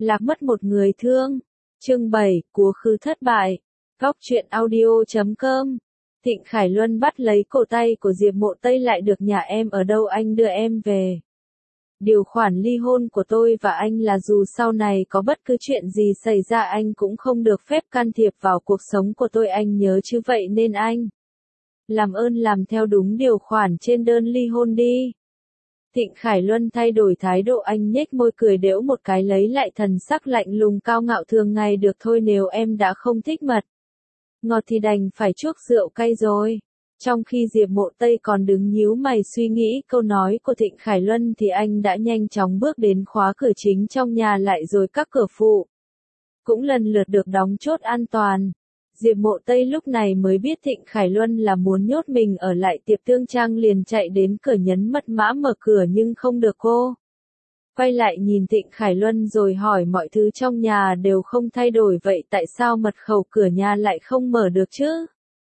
Lạc mất một người thương. Chương 7, Cúa khứ thất bại. Góc truyện audio.com. Thịnh Khải Luân bắt lấy cổ tay của Diệp Mộ Tây lại được nhà em ở đâu anh đưa em về. Điều khoản ly hôn của tôi và anh là dù sau này có bất cứ chuyện gì xảy ra anh cũng không được phép can thiệp vào cuộc sống của tôi anh nhớ chứ vậy nên anh. Làm ơn làm theo đúng điều khoản trên đơn ly hôn đi. Thịnh Khải Luân thay đổi thái độ anh nhếch môi cười đễu một cái lấy lại thần sắc lạnh lùng cao ngạo thường ngày được thôi nếu em đã không thích mật ngọt thì đành phải chuốc rượu cay rồi. Trong khi Diệp Mộ Tây còn đứng nhíu mày suy nghĩ câu nói của Thịnh Khải Luân thì anh đã nhanh chóng bước đến khóa cửa chính trong nhà lại rồi các cửa phụ cũng lần lượt được đóng chốt an toàn. Diệp Mộ Tây lúc này mới biết Thịnh Khải Luân là muốn nhốt mình ở lại tiệm thương trang liền chạy đến cửa nhấn mật mã mở cửa nhưng không được cô. Quay lại nhìn Thịnh Khải Luân rồi hỏi mọi thứ trong nhà đều không thay đổi vậy tại sao mật khẩu cửa nhà lại không mở được chứ?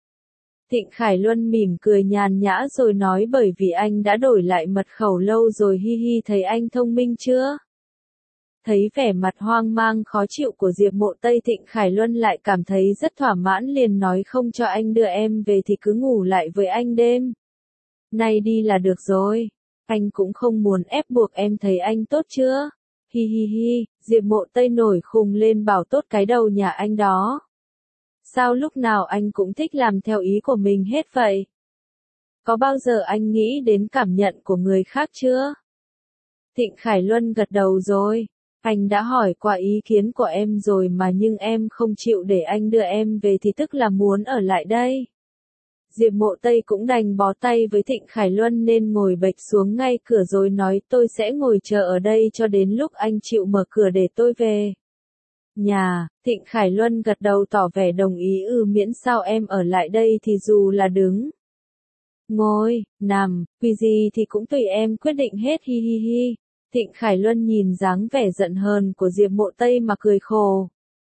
Thịnh Khải Luân mỉm cười nhàn nhã rồi nói bởi vì anh đã đổi lại mật khẩu lâu rồi hi hi thấy anh thông minh chưa? Thấy vẻ mặt hoang mang khó chịu của Diệp Mộ Tây Thịnh Khải Luân lại cảm thấy rất thỏa mãn liền nói không cho anh đưa em về thì cứ ngủ lại với anh đêm nay đi là được rồi. Anh cũng không muốn ép buộc em thấy anh tốt chưa? Hi hi hi, Diệp Mộ Tây nổi khùng lên bảo tốt cái đầu nhà anh đó. Sao lúc nào anh cũng thích làm theo ý của mình hết vậy? Có bao giờ anh nghĩ đến cảm nhận của người khác chưa? Thịnh Khải Luân gật đầu rồi. Anh đã hỏi qua ý kiến của em rồi mà nhưng em không chịu để anh đưa em về thì tức là muốn ở lại đây. Diệp Mộ Tây cũng đành bó tay với Thịnh Khải Luân nên ngồi bệch xuống ngay cửa rồi nói tôi sẽ ngồi chờ ở đây cho đến lúc anh chịu mở cửa để tôi về. Nhà, Thịnh Khải Luân gật đầu tỏ vẻ đồng ý miễn sao em ở lại đây thì dù là đứng, ngồi, nằm, vì gì thì cũng tùy em quyết định hết hi hi hi. Thịnh Khải Luân nhìn dáng vẻ giận hờn của Diệp Mộ Tây mà cười khổ.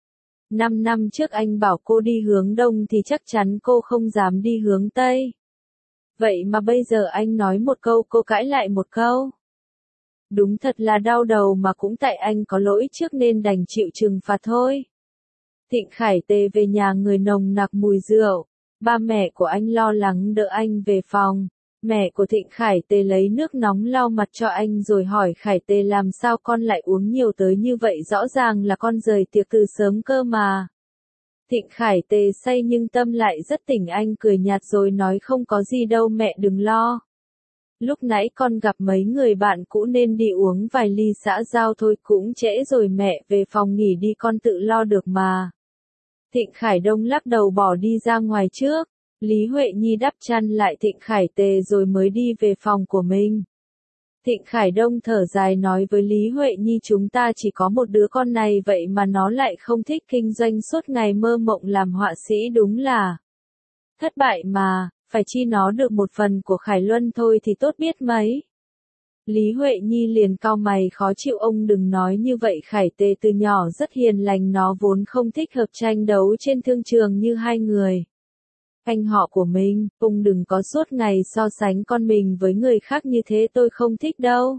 5 năm trước anh bảo cô đi hướng đông thì chắc chắn cô không dám đi hướng tây. Vậy mà bây giờ anh nói một câu cô cãi lại một câu. Đúng thật là đau đầu mà cũng tại anh có lỗi trước nên đành chịu trừng phạt thôi. Thịnh Khải Tề về nhà người nồng nặc mùi rượu. Ba mẹ của anh lo lắng đỡ anh về phòng. Mẹ của Thịnh Khải Tề lấy nước nóng lau mặt cho anh rồi hỏi Khải Tề làm sao con lại uống nhiều tới như vậy rõ ràng là con rời tiệc từ sớm cơ mà. Thịnh Khải Tề say nhưng tâm lại rất tỉnh anh cười nhạt rồi nói không có gì đâu mẹ đừng lo. Lúc nãy con gặp mấy người bạn cũ nên đi uống vài ly xã giao thôi cũng trễ rồi mẹ về phòng nghỉ đi con tự lo được mà. Thịnh Khải Đông lắc đầu bỏ đi ra ngoài trước. Lý Huệ Nhi đắp chăn lại Thịnh Khải Tề rồi mới đi về phòng của mình. Thịnh Khải Đông thở dài nói với Lý Huệ Nhi chúng ta chỉ có một đứa con này vậy mà nó lại không thích kinh doanh suốt ngày mơ mộng làm họa sĩ đúng là thất bại mà, phải chi nó được một phần của Khải Luân thôi thì tốt biết mấy. Lý Huệ Nhi liền cau mày khó chịu ông đừng nói như vậy Khải Tề từ nhỏ rất hiền lành nó vốn không thích hợp tranh đấu trên thương trường như hai người. Anh họ của mình, ông đừng có suốt ngày so sánh con mình với người khác như thế tôi không thích đâu.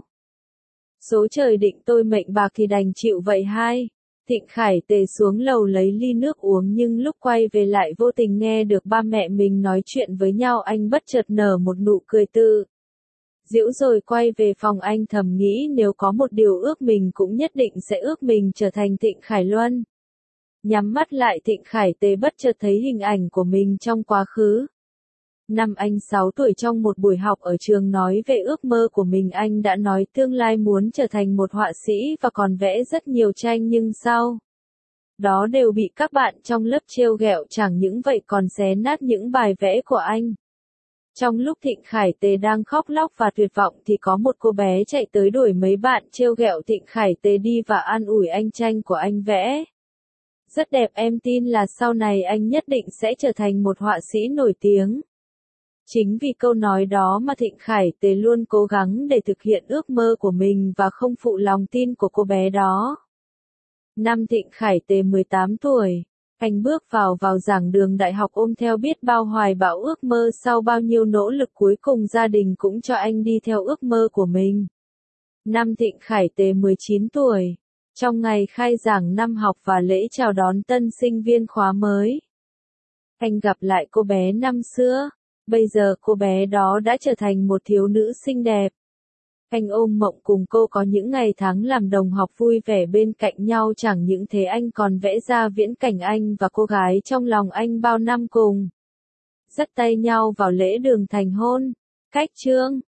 Số trời định tôi mệnh bạc thì đành chịu vậy hai. Thịnh Khải Tề xuống lầu lấy ly nước uống nhưng lúc quay về lại vô tình nghe được ba mẹ mình nói chuyện với nhau anh bất chợt nở một nụ cười tự giễu rồi quay về phòng anh thầm nghĩ nếu có một điều ước mình cũng nhất định sẽ ước mình trở thành Thịnh Khải Luân. Nhắm mắt lại Thịnh Khải Tề bất chợt thấy hình ảnh của mình trong quá khứ. Năm anh 6 tuổi trong một buổi học ở trường nói về ước mơ của mình anh đã nói tương lai muốn trở thành một họa sĩ và còn vẽ rất nhiều tranh nhưng sau đó đều bị các bạn trong lớp trêu ghẹo chẳng những vậy còn xé nát những bài vẽ của anh. Trong lúc Thịnh Khải Tề đang khóc lóc và tuyệt vọng thì có một cô bé chạy tới đuổi mấy bạn trêu ghẹo Thịnh Khải Tề đi và an ủi anh tranh của anh vẽ rất đẹp em tin là sau này anh nhất định sẽ trở thành một họa sĩ nổi tiếng. Chính vì câu nói đó mà Thịnh Khải Tề luôn cố gắng để thực hiện ước mơ của mình và không phụ lòng tin của cô bé đó. Năm Thịnh Khải Tề 18 tuổi, anh bước vào giảng đường đại học ôm theo biết bao hoài bão ước mơ sau bao nhiêu nỗ lực cuối cùng gia đình cũng cho anh đi theo ước mơ của mình. Năm Thịnh Khải Tề 19 tuổi. Trong ngày khai giảng năm học và lễ chào đón tân sinh viên khóa mới, anh gặp lại cô bé năm xưa. Bây giờ cô bé đó đã trở thành một thiếu nữ xinh đẹp. Anh ôm mộng cùng cô có những ngày tháng làm đồng học vui vẻ bên cạnh nhau, chẳng những thế anh còn vẽ ra viễn cảnh anh và cô gái trong lòng anh bao năm cùng dắt tay nhau vào lễ đường thành hôn. Cách chương